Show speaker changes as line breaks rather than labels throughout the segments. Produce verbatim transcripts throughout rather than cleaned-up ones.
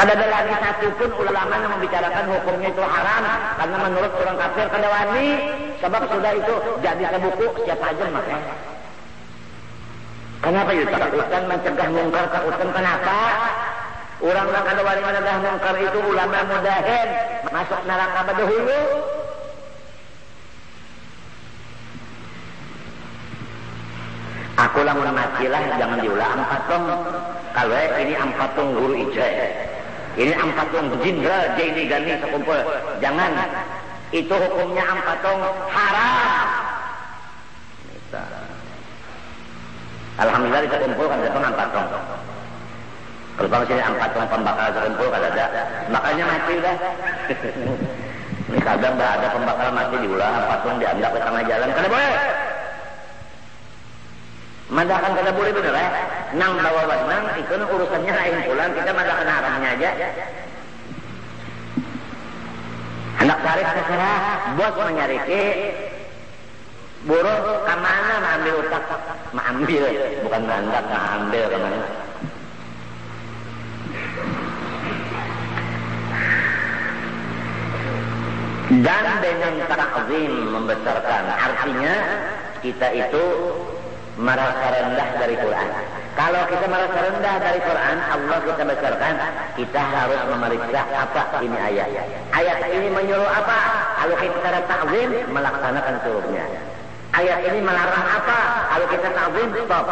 Kada ada lagi satu pun ulama yang membicarakan hukumnya itu haram karena menurut orang kafir kada wani, sebab sudah itu jadi sebuku siapa aja makan. Kenapa itu? Takutan mencegah mungkar, takutan kenapa? Orang yang kada wani mencegah mungkar itu ulama mudahin masuk neraka dahulu. Aku lamun matilah jangan diulah empat tong. Kalau ini empat tong guru ijazah. Ini empat tong jenderal Jaini Gani sekumpul. Jangan. Itu hukumnya empat tong haram. Alhamdulillah sekumpul kan ada empat tong. Kalau bang sini empat tong pembakar sekumpul kan ada. Makanya mati udah. Ini kadang ada pembakar mati diulah empat tong diambil ke tengah jalan. Kada boleh. Mandakan kada boleh bener ya. Nang bawa nang itu urusannya lain pulang, kita mandakan haramnya aja. Anak tarik terserah, bos menyariki buruh kemana mengambil utak, mengambil bukan mandak, mengambil kemana. Dan dengan takzim membesarkan, artinya kita itu merasa rendah dari Quran. Kalau kita merasa rendah dari Quran, Allah kita besarkan, kita harus memeriksa apa ini ayat. Ayat ini menyuruh apa? Kalau kita cara ta'zim, melaksanakan suruhnya. Ayat ini melarang apa? Kalau kita ta'zim, stop.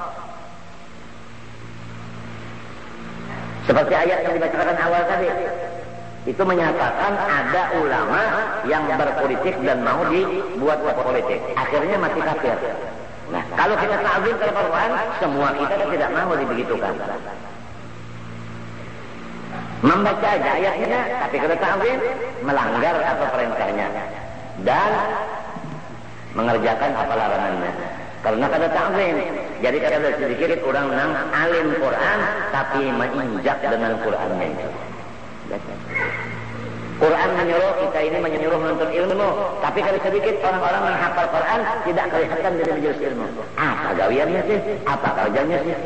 Seperti ayat yang dibacakan awal tadi. Itu menyatakan ada ulama yang berpolitik dan mau dibuat politik. Akhirnya mati kafir. Nah, kalau kita ta'zim kepada Quran, semua kita tidak mau dibegitukan. Membaca aja ayatnya, tapi kalau ta'zim, melanggar apa perintahnya. Dan mengerjakan apa larangannya. Karena kada ta'zim. Jadi kada sedikit orang nang alim Quran, tapi menginjak dengan Qurannya itu. Quran menyuruh, kita ini menyuruh menuntut ilmu, tapi kalau sedikit orang-orang menghafal Quran tidak kelihatan dari majelis ilmu. Apa gawiannya sih? Apa kerjanya sih?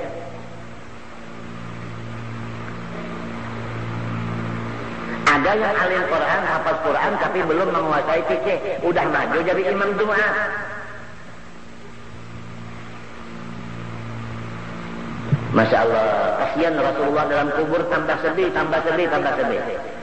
Ada yang alim Quran, hafal Quran, tapi belum menguasai fikih, udah maju jadi imam Jumat. Masya Allah, kasihan Rasulullah dalam kubur tambah sedih, tambah sedih, tambah sedih.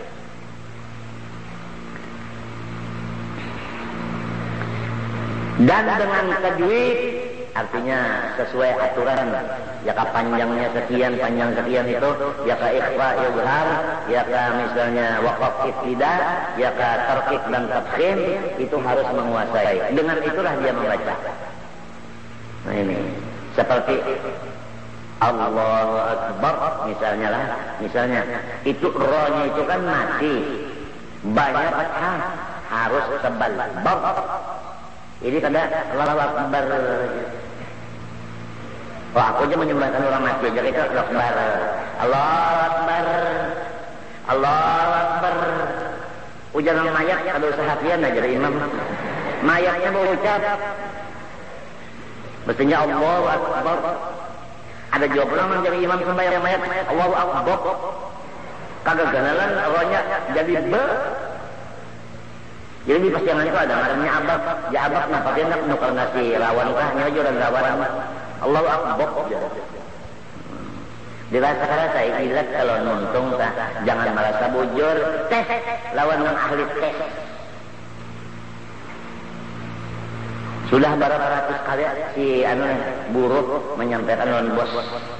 Dan dengan tajwid, artinya sesuai aturan, ya ka panjangnya sekian, panjang sekian itu, ya ka ikhfa izhar, ya ka misalnya waqaf ibtida, ya ka tarqiq dan tafkhim, itu harus menguasai. Dengan itulah dia membaca. Nah ini, seperti Allahu Akbar misalnya lah, misalnya itu rohnya itu kan mati, banyak fathah, harus tebal bar. Ini kada Allahu Akbar. Oh, aku aja menyembahkan orang mati, jadi itu Allahu Akbar. Allahu Akbar. Allahu Akbar. Ujaran mayat kalau sehatian aja dari imam. Mayatnya berucap. Mestinya Allahu Akbar. Ada jawab orang jadi imam sembahyang mayat Allahu Akbar. Kagak ganalan rohnya jadi be. Jadi di pastiangan itu ada ngarannya abab, ya abab nah pakai nak nukar nasi lawan kah nyojo dan lawan Allahu Akbar. Dirasa-rasa ilat kalau nuntung kah jangan merasa bujur, tes lawan yang ahli tes. Sudah berapa ratus kali si anu buruh menyampaikan lawan bos.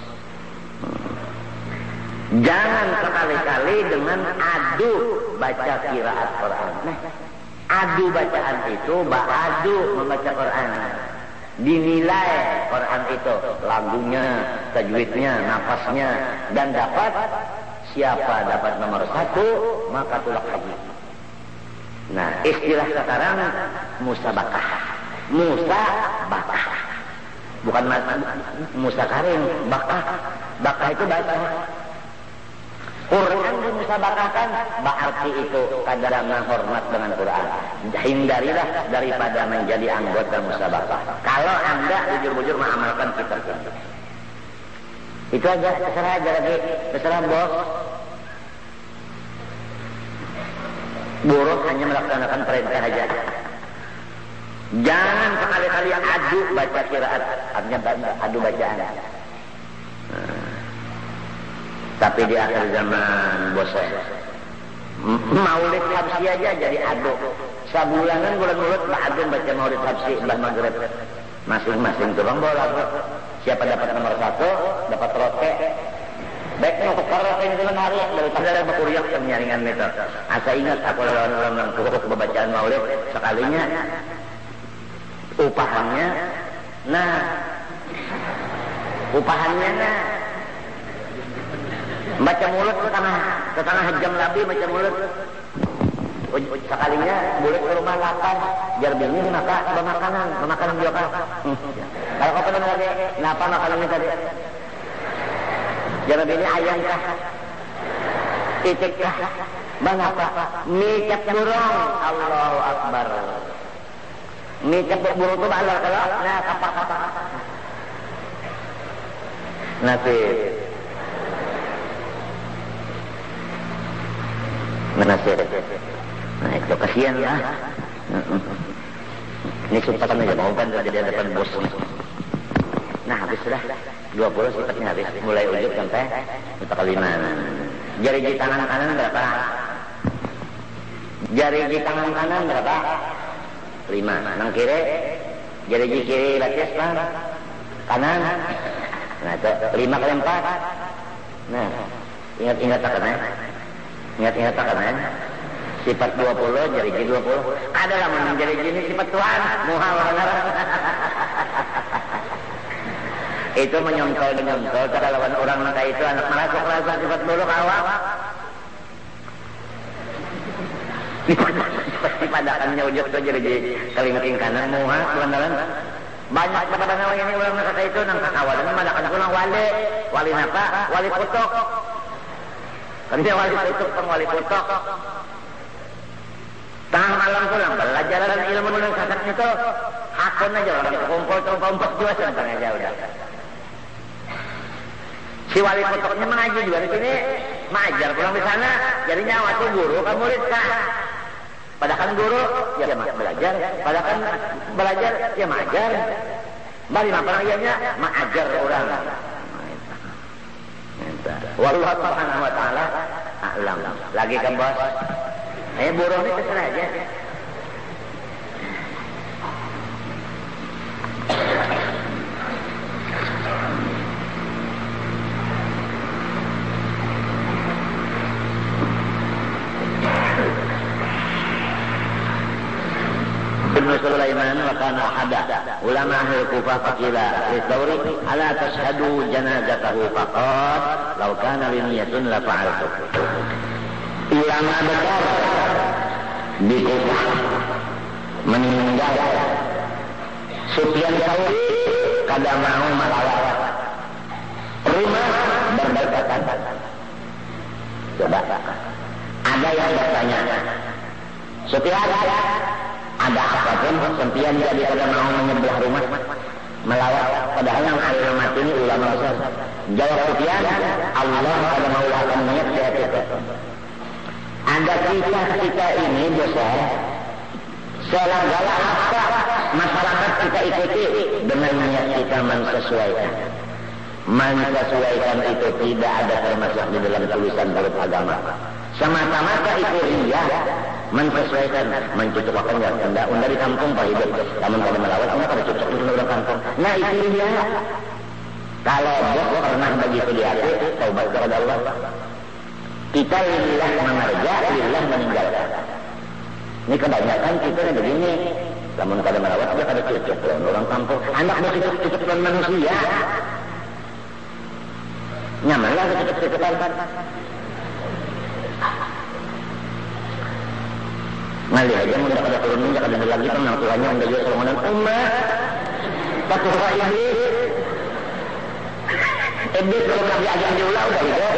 Jangan sekali-kali dengan adu baca qiraat Quran. Nah, adu bacaan itu, adu membaca Quran. Dinilai Quran itu, lagunya, tajwidnya, nafasnya, dan dapat siapa dapat nomor satu, maka tulak haji. Nah, istilah sekarang musabakah. Musabakah. Bukan Musa Karim, bakah. Bakah itu baca. Quran dimusabakahkan, berarti itu kadarnya hormat dengan Quran. Hindarilah daripada menjadi anggota musabakah. Kalau anda jujur-jujur mengamalkan kitab ini, itu aja, terserah aja lagi, terserah bos. Buruh hanya melaksanakan perintah aja. Jangan sekali-kali adu baca qiraat, artinya adu bacaan. Nah, tapi di akhir zaman bosan. Maulid Habsyi aja jadi adu. Sabulanan bulan-bulan adu baca Maulid Habsyi mbah maghrib. Masing-masing tukang bola. Siapa dapat nomor satu, dapat rote. Baiknya tukar rote ini dengan hari daripada ada bakuriak yang nyaringan meter. Asa ingat aku lawan-lawan pokok pembacaan Maulid sekalinya upahannya, nah upahannya nah baca mulut setengah setengah jam lebih baca mulut sekalinya boleh ke rumah lapar biar bingung maka bermakanan bermakanan juga hmm. Kalau kau pernah lagi kenapa makanannya tadi jangan ini ayam kah titik kah mengapa mie cap burung Allahu Akbar. Mie cap burung itu balar kalau nah kapak-kapak nasi nasi nah itu kasihan lah. Ini sempatan aja mau kan jadi ada depan bos. Nah habis sudah dua puluh sifatnya habis mulai ujung sampai empat puluh lima. Jari di tangan kanan berapa? Jari di tangan kanan berapa? lima. Nang kiri jari di kiri batis kan? Kanan. Nah itu lima kali empat. Nah ingat-ingat tak kan? Ingat-ingat tak kan? Sifat dua puluh, jari J dua puluh. Adalah menang jari J ini sifat Tuhan. Muhal benar. Itu menyontol-menyontol. Kalau lawan orang maka itu anak merasuk rasa sifat buruk awak. Dipadakannya ujung itu jari J. Kelingking kanan muhal benar. Banyak pada nama ini orang maka itu nang kakawalan. Madakan pulang wali. Wali napa? Wali putok. Kan dia wali putok, pengwali putok. Tengah malam pulang, pelajaran ilmu dan kasat itu hakun aja orang kumpul kumpul dua sentang aja udah. Si wali potoknya mengaji juga di sini, mengajar pulang di sana, jadinya waktu guru kan murid kah? Padahal guru ya belajar, padahal belajar ya mengajar. Bari apa namanya? Mengajar orang. Wallahu subhanahu wa ta'ala a'lam. Lagi ke bos. Eh burung ini terserah aja. Ibnu Sulaiman wa kana ahada ulama ahli Kufah faqila li Tsauri ala tashhadu janazatahu faqad law kana li niyatun la fa'altu. Ulama besar di Kufah meninggal Sufyan Tsauri kada mau melawat rumah berdekatan. Coba ada yang bertanya Sufyan ada apapun Sufyan jadi kada mau menyebelah rumah melawat padahal yang akhir mati ini ulama besar. Jawab Sufyan Allah kada mau akan niat saya. Ada kita-kita ini besar segala apa masyarakat kita ikuti dengan niat kita mensesuaikan. Mensesuaikan itu tidak ada termasuk di dalam tulisan baru agama. Semata-mata itu ria mensesuaikan, mencocokkan ya unda unda di kampung pak hidup. Namun kalau melawat unda pada cocok di orang kampung. Nah itu ria. Kalau bos pernah begitu di hati, taubat kepada Allah. Kita lillah mengerja, lillah meninggalkan. Ini kebanyakan kita begini. Namun kada merawat dia kada cocok dengan orang kampung. Anak begitu cocok dengan manusia. Nyamanlah cocok-cocokan. Ngali aja mudah kada turun mudah kada lagi kan nang tuanya unda juga salmonan ummah. Patuh wa iblis. Iblis kalau nabi ajang diulah udah gitu.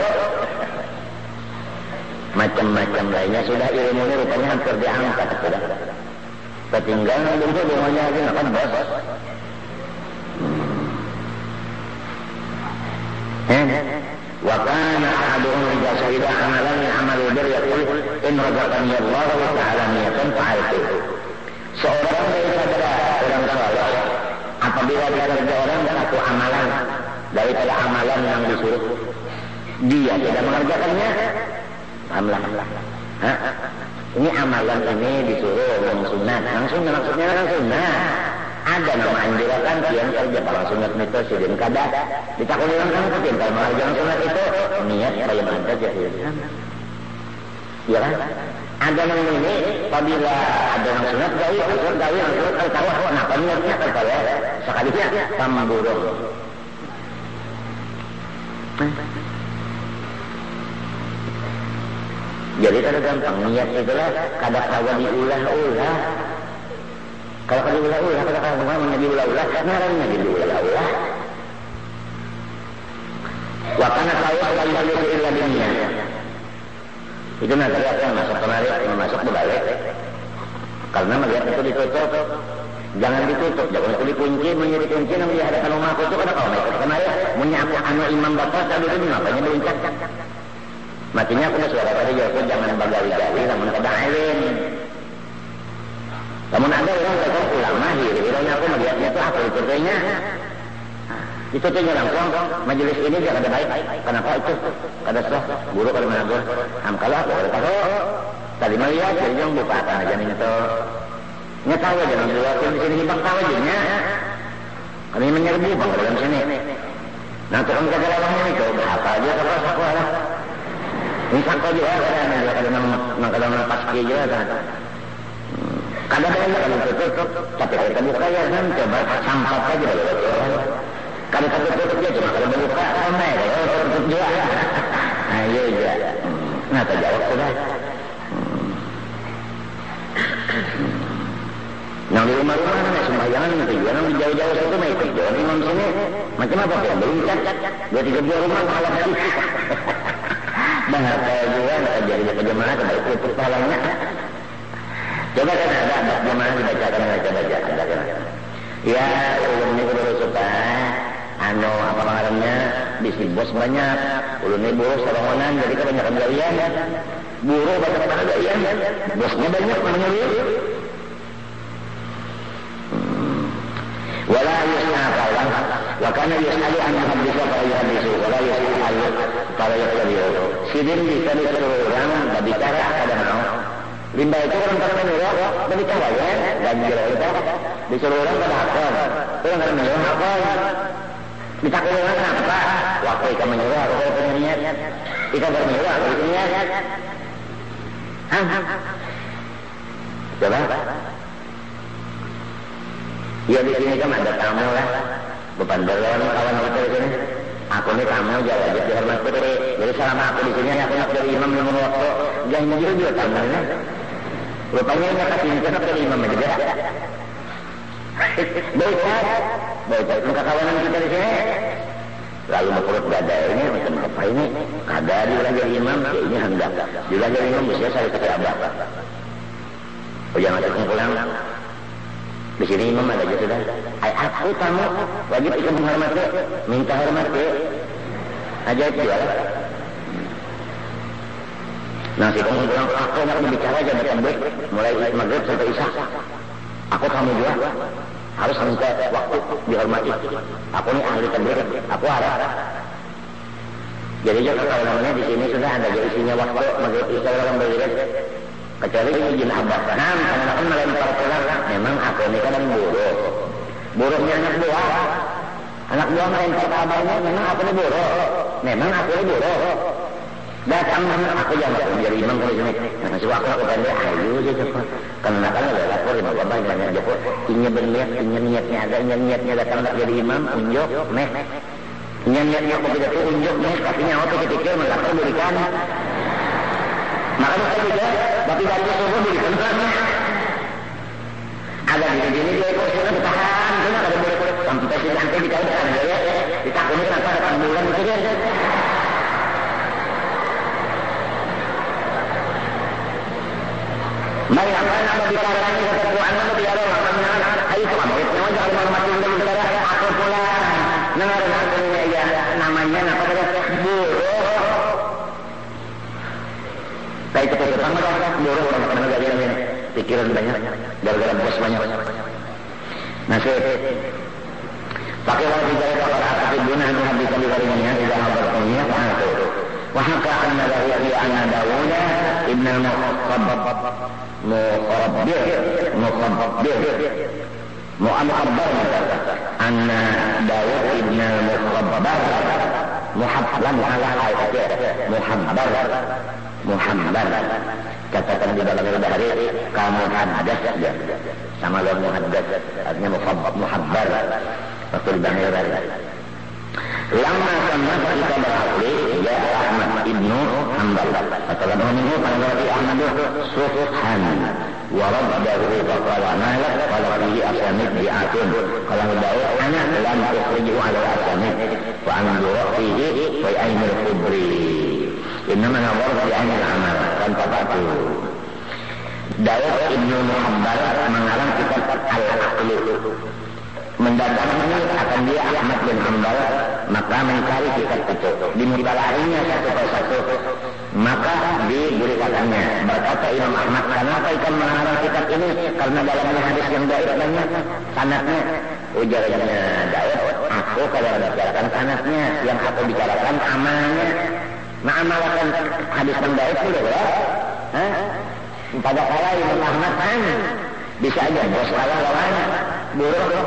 Macam-macam lainnya sudah ilmu ini rupanya hampir diangkat sudah. Ketinggalan bentuk semuanya lagi nak bos. Eh, wa kana ahaduhum idza shahida amalan min amali bir yaqul In razaqani Allah ta'ala niyatan fa'altu. Seorang daripada orang saleh apabila dikerja orang satu amalan daripada amalan yang disuruh, dia tidak mengerjakannya, pahamlah. Hah? Ini amalan ini disuruh yang sunat, yang sunat maksudnya yang sunat. Ada nama anjurakan yang kerja para sunat itu sidin kada. Ditakuni orang kan ketin kalau mengerjakan sunat itu niat bayam anda jadi. Iya kan? Ada yang ini apabila ada yang sunat gawi, sunat gawi yang sunat kalau tahu kenapa niatnya kalau sekalinya pamburuh. Jadi kalau gampang niat itulah kada kawa diulah-ulah. Kalau kada diulah-ulah, kada kawa menjadi ulah-ulah, ngarannya diulah-ulah. Wa kana kawa la ilaha illa billah. Itu nanti akan masuk kemari, masuk berbalik. Karena melihat itu ditutup, jangan ditutup, jangan itu dikunci, menjadi kunci, namun di hadapan rumahku itu kada kawa ikut kemari. Menyapu anu imam bapak tadi itu ngapanya beruncak. Matinya aku suara tadi jawab jangan bagali-gali, namun kada alim. Namun ada orang mereka ulama diri, bilangnya aku melihatnya itu apa itu kayaknya. Itu tuhnya langsung majelis ini dia kada baik. Kenapa itu? Kada sah, buruk kada menagur. Am kalau aku kada tahu. Tadi melihat jadi yang buka aja nih itu. Nya tahu aja nang dua di sini bang tahu aja nya. Kami menyerbu bang dalam sini. Nah tukang kada lawang ini kau apa aja kalau aku lah. Ini sangka juga ada yang kada nang nang kada nang pas kia juga kan. Kada ada kalau tutup tapi kita buka ya kan coba sampak aja dulu. Kalau tutup dia cuma kalau buka ramai kalau tutup juga. Nah iya iya. Nah terjawab sudah. Yang di rumah-rumah nih sembayangan itu juga yang jauh-jauh itu mah ikut jalan imam sini macam apa ya beruncak dua tiga dua rumah kalah tadi. Bahar saya juga nggak jadi jemaah kembali tutup palanya. Coba kan ada ada jemaah dibacakan baca baca ada kan. Ya ulun ini kudu suka anu apa namanya bisi bos banyak ulun ini bos salongan jadi kebanyakan galian buruh banyak banget galian bosnya banyak menyelir. Wala yusna qawlan wa kana yus'alu an yuhadditha fa yuhaddithu wala yus'alu fa yuhaddithu. Sidin bisa disuruh orang berbicara kada mau. Limba itu orang kada menyuruh berbicara ya ganjil itu disuruh orang kada hakon. Orang kada menyuruh hakon. Ditakut orang kenapa? Waktu ikan menyuruh aku punya niat. Ikan bermenyuruh aku punya niat. Hah? Coba. Ya di sini kan ada tamu lah, beban berlawan kawan kita di sini. Aku ini tamu jauh aja dihormat putri. Jadi selama aku di sini aku nak jadi imam lima waktu. Jangan juga juga tamunya. Rupanya ini kasih ini kan jadi imam aja. Baiklah, baiklah. Muka kawanan kita di sini. Lalu berperut dada ini macam apa ini? Kada diulang jadi imam, ya ini hendak. Diulang jadi imam mesti saya kasih abah. Oh jangan ada kumpulan. Di sini imam ada aja sudah. Ay, aku tamu wajib ikut menghormati, minta hormat ya. Ajaib jual. Nah, si kamu bilang aku nak berbicara jangan tembik mulai maghrib sampai isya. Aku tamu juga harus minta waktu dihormati. Aku ni ahli tembik, aku harap. Jadi juga kalau namanya di sini sudah ada jadi isinya waktu maghrib isya orang begitu. Kecuali izin abah kan, karena kan melempar pulang. Memang aku ini kan buruh. Buruhnya anak buah. Anak buah melempar ke abahnya, memang aku ini buruh. Memang aku ini buruh. Datang aku yang tak menjadi imam di sini. Nah, sebab aku aku tanya, ayo je cepat. Karena kan ada lapor imam abah yang banyak jeput. Inya berniat, inya niatnya ada, inya niatnya datang tak jadi imam, unjuk, meh. Inya niatnya aku tidak tu unjuk, meh. Tapi nyawa tu ketika melapor berikan. Makanya saya juga, tapi dari subuh berikan. Ada di sini dia ikut sini bertahan, sini ada boleh sampai sini sampai di kau dekat ya, ditakuni kenapa datang bulan itu kan? Baik, apa yang ada di cara ini kekuatan itu tiada orang mendengar. Ayo kamu, kamu jangan menghormati untuk negara. Aku pula dengar aku ini ya namanya apa saja buruh. Baik itu pertama pikiran banyak, gara-gara bos banyak. Nasib. Pakai wajib dari kalau aku guna habis kali harinya tidak ada punya apa. Wahaka anna dari anna Dawuda ibn al-Muqabbab Muqabbir Muqabbir Mu'amqabbar anna Dawud ibn al-Muqabbar Muhabban ala ayat Muhabbar Muhabban katakan di dalam hadis kamu haddas ya sama lo muhaddas artinya muhabbab muhabbar waktu dibangun dari lama sama kita beralih ya Ahmad ibnu Hanbal atau lama ini panggil Ahmad Sufhan waraddahu faqala malak qala fihi asanid bi'atun qala Daud ana lam ukhrijuhu ala asanid wa anzuru fihi wa ainul kubri innama nawar fi ainil amal kan papatu Daud ibnu Hanbal mengarang kitab Al-Aqlu mendatangi akan dia Ahmad bin Hanbal maka mencari kitab itu dimutalahinya satu persatu maka diberitakannya berkata Imam Ahmad kenapa ikan mengarang kitab ini karena dalamnya hadis yang Daud banyak sanadnya ujarnya Daud aku kalau bicarakan sanadnya yang aku bicarakan amalnya nah amalkan hadis yang Daud sudah ya Hah? Pada kala Imam Ahmad kan bisa aja bos kala lawan buruk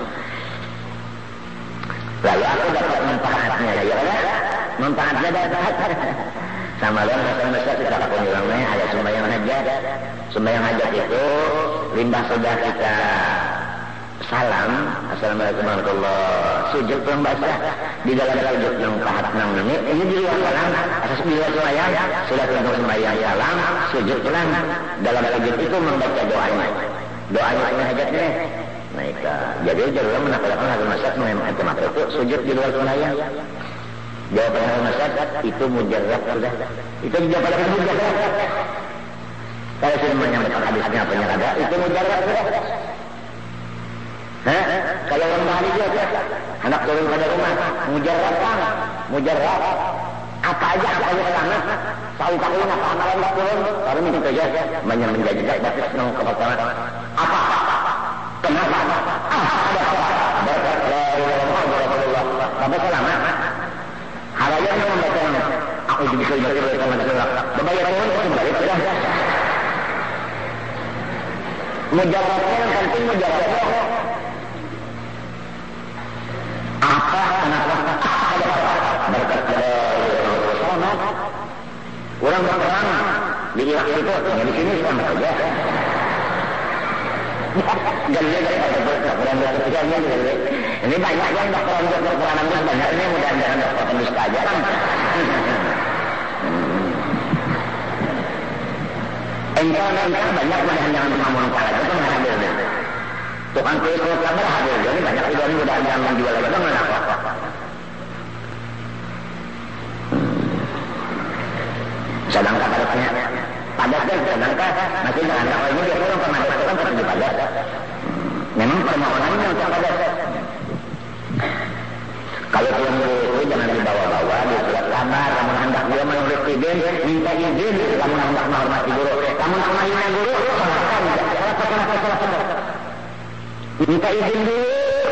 lalu aku dapat manfaatnya ya kan manfaatnya dapat sama lawan masa-masa kita lakon ulangnya ada sembahyang hajat sembahyang hajat itu limbah sudah kita salam assalamualaikum warahmatullahi sujud yang basah di dalam sujud yang pahat enam menit ini di luar salam asas di luar sembahyang sudah untuk sembahyang salam sujud pulang dalam sujud itu membaca doanya doanya hajatnya mereka jadi jangan menakutkan hal masyarakat memang itu maka itu sujud di luar sembahyang jawaban hal masyarakat itu mujarrad sudah itu jawaban mujarrad kalau saya menyampaikan hadisnya apa yang ada itu mujarrad sudah Hah? Kalau orang bahari dia anak turun pada rumah mujarrad kan mujarrad apa aja apa aja sangat tahu tahu apa amalan tak turun baru ini saja banyak menjadi batas senang kepada apa kenapa ah ada apa ada apa selama haraya yang membaca aku juga bisa baca sama saudara berbayar pun kembali sudah mujarradnya yang penting mujarradnya apa kenapa ada berkat sama orang berperang di Irak itu ya di sini sama saja dan dia dari ada berkat orang berketiga ini banyak yang dokter dokter perangan banyak ini mudah-mudahan dokter penista aja kan engkau-engkau banyak mudah-mudahan mengamun kalah itu kan hadir tukang kuis kalau kabar hadir jadi banyak juga ini mudah-mudahan menjual lagi itu mana apa sedangkan padatnya padatnya sedangkan masih dengan kalau ini dia orang pemadat itu kan seperti padat memang permohonannya untuk padat kalau pulang itu jangan dibawa-bawa di surat kabar kamu hendak dia menulis izin minta izin kamu hendak menghormati guru kamu nak main guru salahkan salah minta izin dulu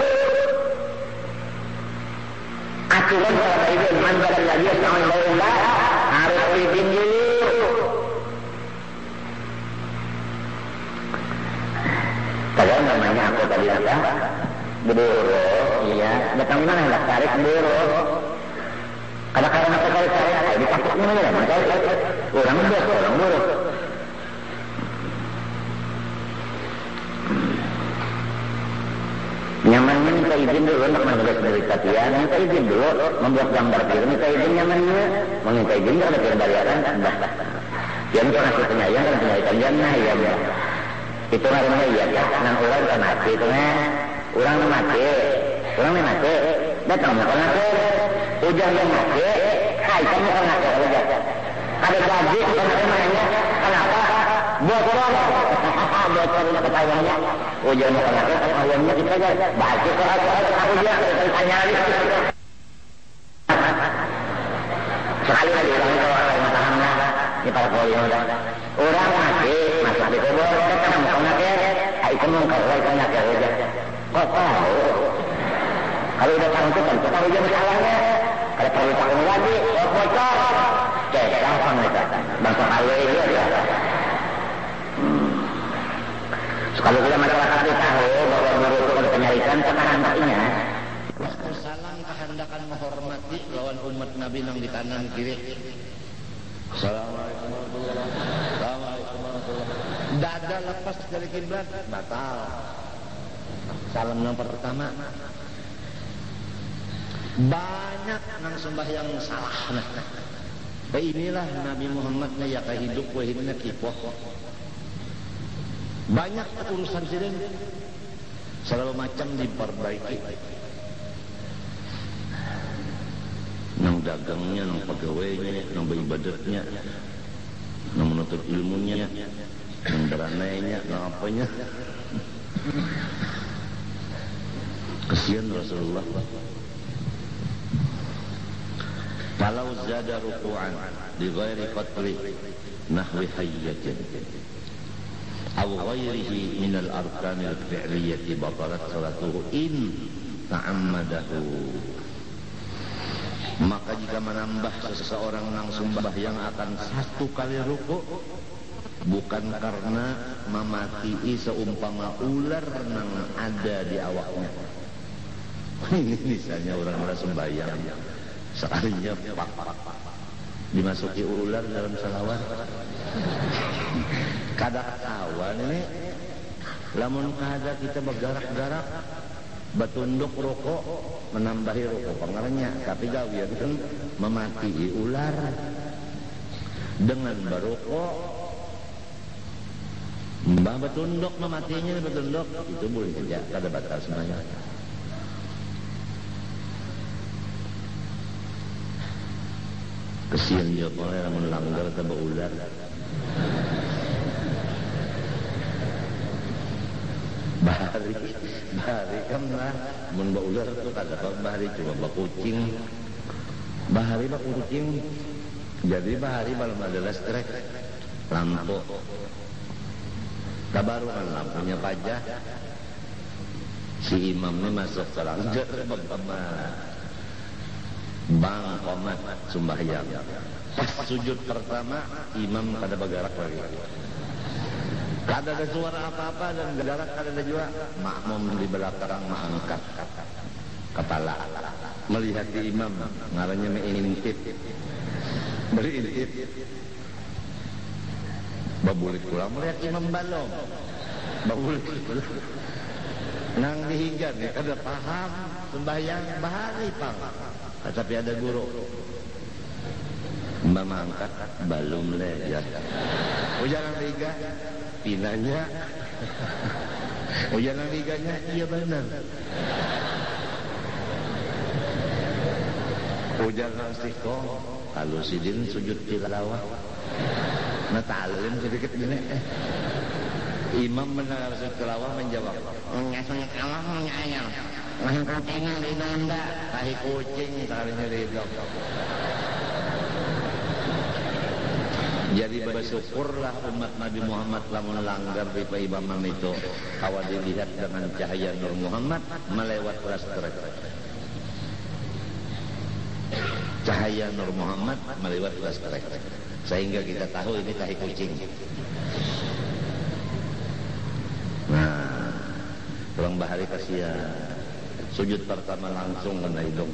aturan kalau izin manfaat lagi sama Allah harus izin dulu kalau namanya aku tadi apa buru iya datang mana hendak tarik buru kadang-kadang aku tarik saya ditakutnya mana ya orang bos orang buru nyamannya minta izin dulu untuk menulis berita dia minta izin dulu membuat gambar film minta izin nyamannya meminta izin kalau ada perbayaran dah dia itu ngasih penyayang dan penyayang jannah ya ya itu namanya iya ya nang orang kan mati itu nya orang mati orang mati datang mau mati hujan yang mati hai kamu kan mati aja ada gaji namanya kenapa bocor bocor ketawanya hujan yang mati awalnya kita aja baca soal-soal aku dia tanya lagi sekali lagi orang kalau orang matahana ini para polis orang mati masuk di kubur kita Ah, itu mengkau itu nyakir aja. Kok tahu? Kalau udah tahu itu kan tahu aja masalahnya. Kalau perlu tahu lagi, oh bocor. Cek gampang itu. Bangsa kali itu ya. Hmm. Kalau kita masyarakat itu tahu bahwa menurut itu ada penyarikan tekanan taknya.
Salam kehendakan menghormati lawan umat Nabi yang di kanan kiri. Assalamualaikum warahmatullahi wabarakatuh. Assalamualaikum warahmatullahi wabarakatuh. Dada lepas dari kiblat batal. Salam yang pertama. Banyak nang sembahyang salah. Nah, nah inilah Nabi Muhammad na ya hidup wahidna kipoh. Banyak urusan sini selalu macam diperbaiki. Nang dagangnya, nang pegawainya, nang ibadatnya, nang menuntut ilmunya, nang beranainya, nang apanya. Kesian Rasulullah. Kalau zada ruku'an di ghairi qatli nahwi hayyatin aw ghairihi min al-arkan al-fi'liyyati batalat salatuhu in ta'ammadahu. Maka jika menambah seseorang nang sembahyang akan satu kali ruku' bukan karena memati'i seumpama ular nang ada di awaknya. Ini misalnya orang-orang sembahyang sekalinya pak dimasuki ular dalam salawat. Kada kawan ini lamun kada kita bergerak-gerak batunduk rokok menambahi rokok pengarnya tapi gawian kan memati'i ular dengan barokok mbah batunduk mematinya batunduk itu boleh saja kada batal semuanya. Kesian dia oleh yang melanggar atau berular. Bahari, bahari kan lah, mun berular tu kata bahari cuma bakucing, bahari bakucing. Jadi bahari belum ada listrik, lampu. Kabaru kan lampunya pajah. Si imamnya masuk selanggar bagaimana? Bang komat sembahyang. Pas sujud pertama imam kada bergerak lagi. Kada ada suara apa-apa dan bergerak kada ada juga. Makmum di belakang mengangkat kepala melihat di imam ngarannya mengintip. Berintip. Babulik pulang melihat imam balong. Babulik pulang. Nang dihigan ya kada paham sembahyang bahari pang. Tapi ada guru mbak mangkat balum le ya ujaran liga pinanya ujaran liganya iya benar ujaran istiqom kalau sidin sujud tilawah nah ta'alim sedikit gini eh imam mendengar sujud tilawah menjawab ngasih Allah menyayang Mahin kucingnya di nanda, tahi kucing talinya di dok. Jadi bersyukurlah umat Nabi Muhammad lamun langgar di imam itu. Kawa dilihat dengan cahaya Nur Muhammad melewat listrik. Cahaya Nur Muhammad melewat listrik. Sehingga kita tahu ini tahi kucing. Nah, orang bahari kasihan. Sujud pertama langsung kena hidung.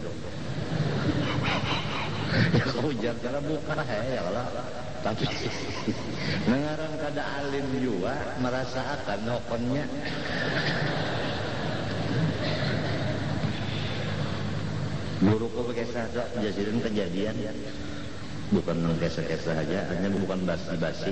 Ya hujan karena bukan ya Allah. Tapi nengarang kada alim juga merasakan hokonnya. Guruku pakai sasa jadiin kejadian. Bukan mengkesa-kesa saja, hanya bukan basi-basi.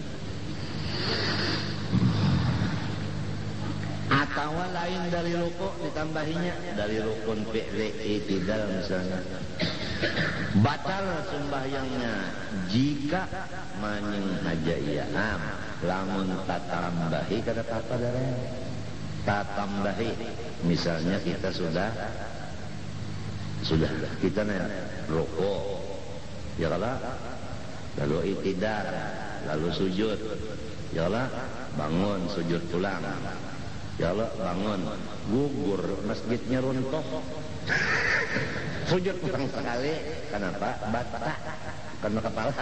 Atau lain dari rukuk ditambahinya dari rukun fi'li i'tidal misalnya. Batal sembahyangnya jika maning hajaiyam lamun tatambahi kada apa dari tatambahi misalnya kita sudah sudah kita nih rukuk ya Allah lalu i'tidal lalu sujud ya Allah bangun sujud pulang Ya Allah, bangun, gugur, masjidnya runtuh. Sujud kurang sekali, kenapa? Batak, kena kepala.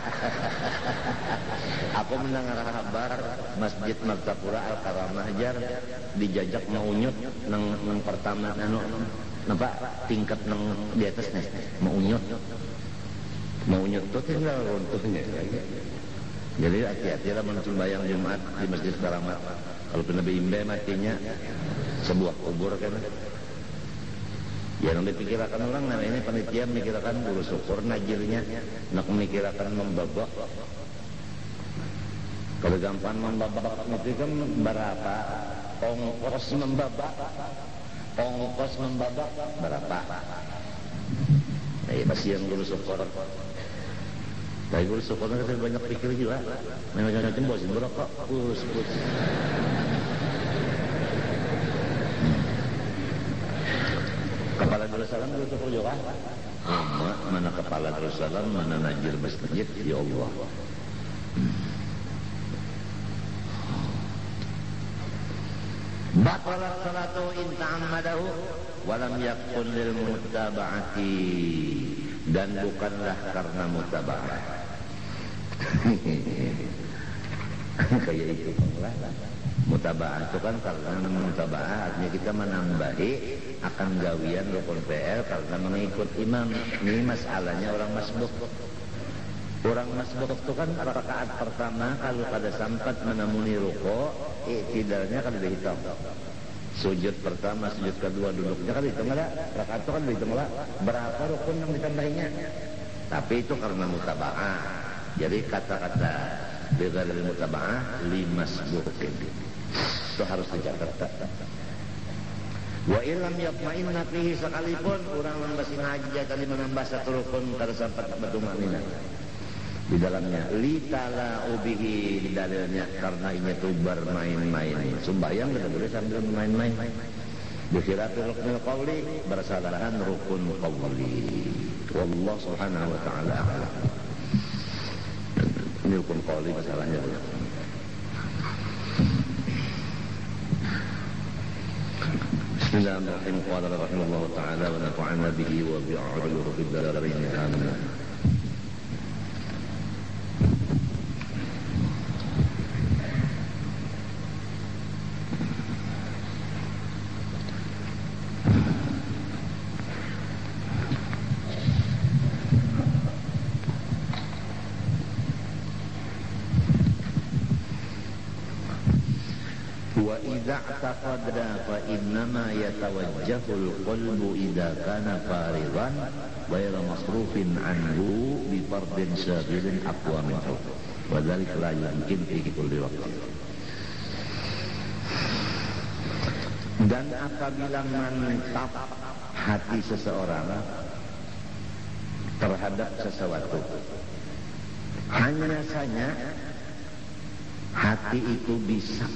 Aku mendengar kabar Masjid Martapura Al-Karamah Jar dijajak maunyut nang, nang pertama anu napa tingkat nang di atasnya maunyut. Maunyut itu tinggal runtuhnya. Jadi hati-hatilah mensembayang Jumat di Masjid Karamah. Kalau Nabi Imbe matinya sebuah kubur kan. Ya yang dipikirkan orang, nah ini panitia memikirkan bulu syukur najirnya, nak memikirkan membabak. Kalau gampang membabak itu kan berapa? Ongkos membabak, ongkos membabak berapa? Nah, ya pasti yang bulu syukur. Tapi bulu syukur kan banyak pikir juga. Macam-macam bosin berapa? Us, us. Kepala Darussalam itu juga. Ama, mana kepala Darussalam, mana najir masjid, ya Allah. Batalat salatu in ta'ammadahu walam yakun lil mutaba'ati, dan bukanlah karena mutaba'ah. Kayak itu lah. Mutaba'ah itu kan karena mutaba'ah artinya kita menambahi akan gawian rukun P L karena mengikut imam. Ini masalahnya orang masbuk. Orang masbuk itu kan rakaat pertama kalau pada sampat menamuni ruko, iktidalnya kan dihitung. Sujud pertama, sujud kedua, duduknya kan dihitung lah. Rakaat itu kan dihitung lah. Berapa rukun yang ditambahinya? Tapi itu karena mutaba'ah. Jadi kata-kata bighairil mutaba'ah limasbuqin. Itu harus dicatat. Wa illam yatma'inna fihi, sekalipun orang yang masih ngaji tadi menambah satu rukun kada sampai bertumanina di dalamnya, litala ubihi, di dalilnya karena ini itu bermain-main. Sembahyang tidak boleh sambil bermain-main. Bikhilafil ruknil qawli, bersalahan rukun qawli. Wallahu subhanahu wa ta'ala a'lam. Ini rukun qawli masalahnya. Bismillahirrahmanirrahim. Qala rahimahullahu ta'ala wa nafa'ana bihi wa bi'a'uluhu fid darain. Amin. Wa idza taqadda fa innama yatawajjahul qalbu idza kana faridan ghayra masrufin anhu bi fardin syagilin aqwa minhu wa dzalika la yumkin fi kulli waqt. Dan apabila mantap hati seseorang terhadap sesuatu, hanya saja hati itu bisa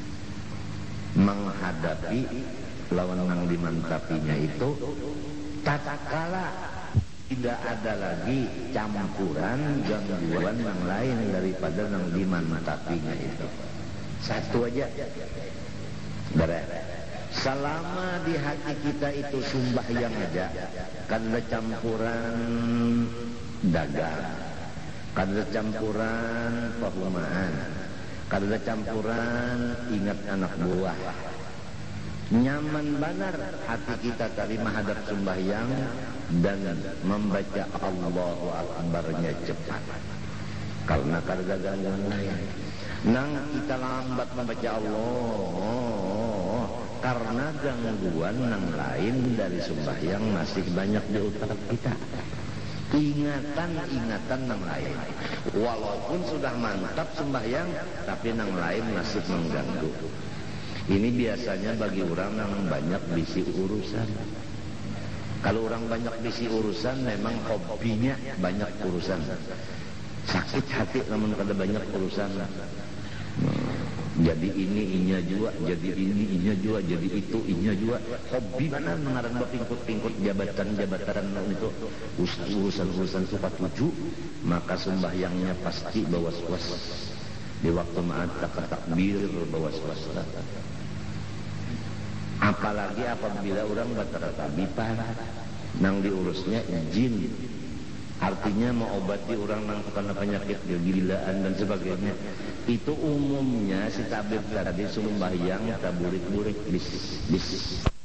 menghadapi lawan yang dimantapinya itu tatkala tidak ada lagi campuran gangguan yang lain daripada yang dimantapinya itu. Satu aja beres. Selama di hati kita itu sembahyang aja, kan ada campuran dagang, kan ada campuran perumahan, kan ada campuran ingat anak buah. Nyaman benar hati kita tadi menghadap sembahyang dan membaca Allahu Akbarnya cepat, karena kada gangguan lain. Nang kita lambat membaca Allah karena gangguan yang lain dari sembahyang masih banyak di otak kita. Ingatan-ingatan yang lain, walaupun sudah mantap sembahyang, tapi yang lain masih mengganggu. Ini biasanya bagi orang yang banyak bisi urusan. Kalau orang banyak bisi urusan, memang hobinya banyak urusan. Sakit hati namun kada banyak urusan. Jadi ini inya juga, jadi ini inya juga, jadi itu inya juga. Hobi mana mengarang berpingkut-pingkut jabatan-jabatan untuk urusan-urusan suka tuju, maka sembahyangnya pasti bawa was-was. Di waktu ma'at takbir bawa was-was. Apalagi apabila orang bertatabipan nang diurusnya jin, artinya mengobati orang nang karena penyakit kegilaan dan sebagainya, itu umumnya si tabib tadi sembahyang taburik-burik bis bis